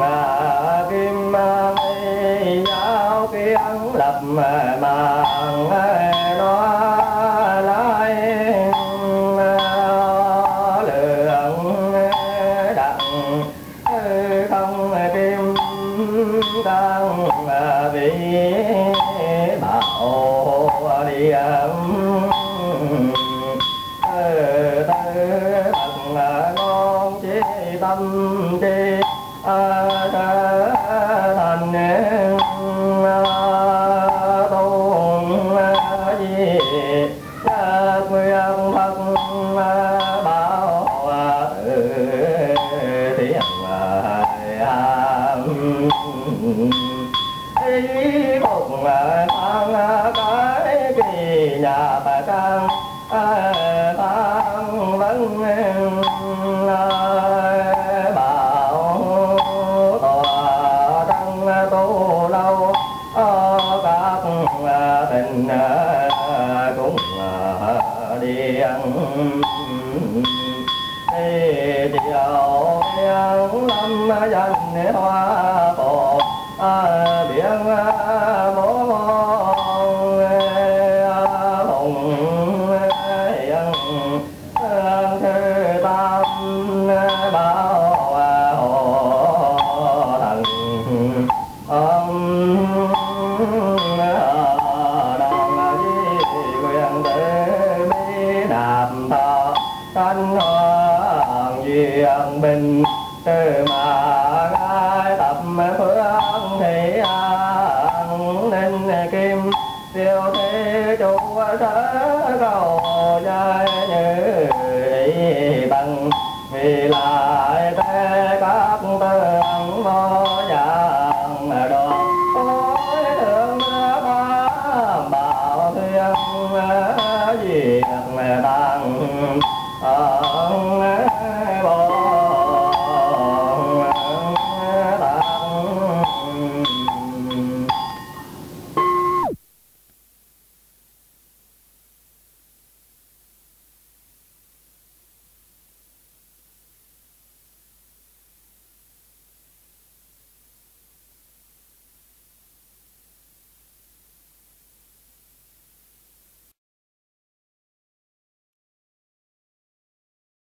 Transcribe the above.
kim giáo kiến lập màn nó lai lượng đặng không kim cang vị bảo điện thật ngon chí tâm chi thành tôn di nguyên phật bảo thiện hàm ý một thang cái kỳ nhà bà trang thang vấn bảo tòa trăng tu lâu các tình cũng điện chiều điện lâm danh hoa phổ biển bố hùng hiền thư tam bảo hộ thần đồng di quyền tử bi đạp thọ canh hoàng duyên bình từ mà ngai tập phương thị an ninh kim siêu thế chủ thế cầu trai như ý bằng vì lại thế các tương vô dạng đồ tối thượng bảo thiên diệt tàng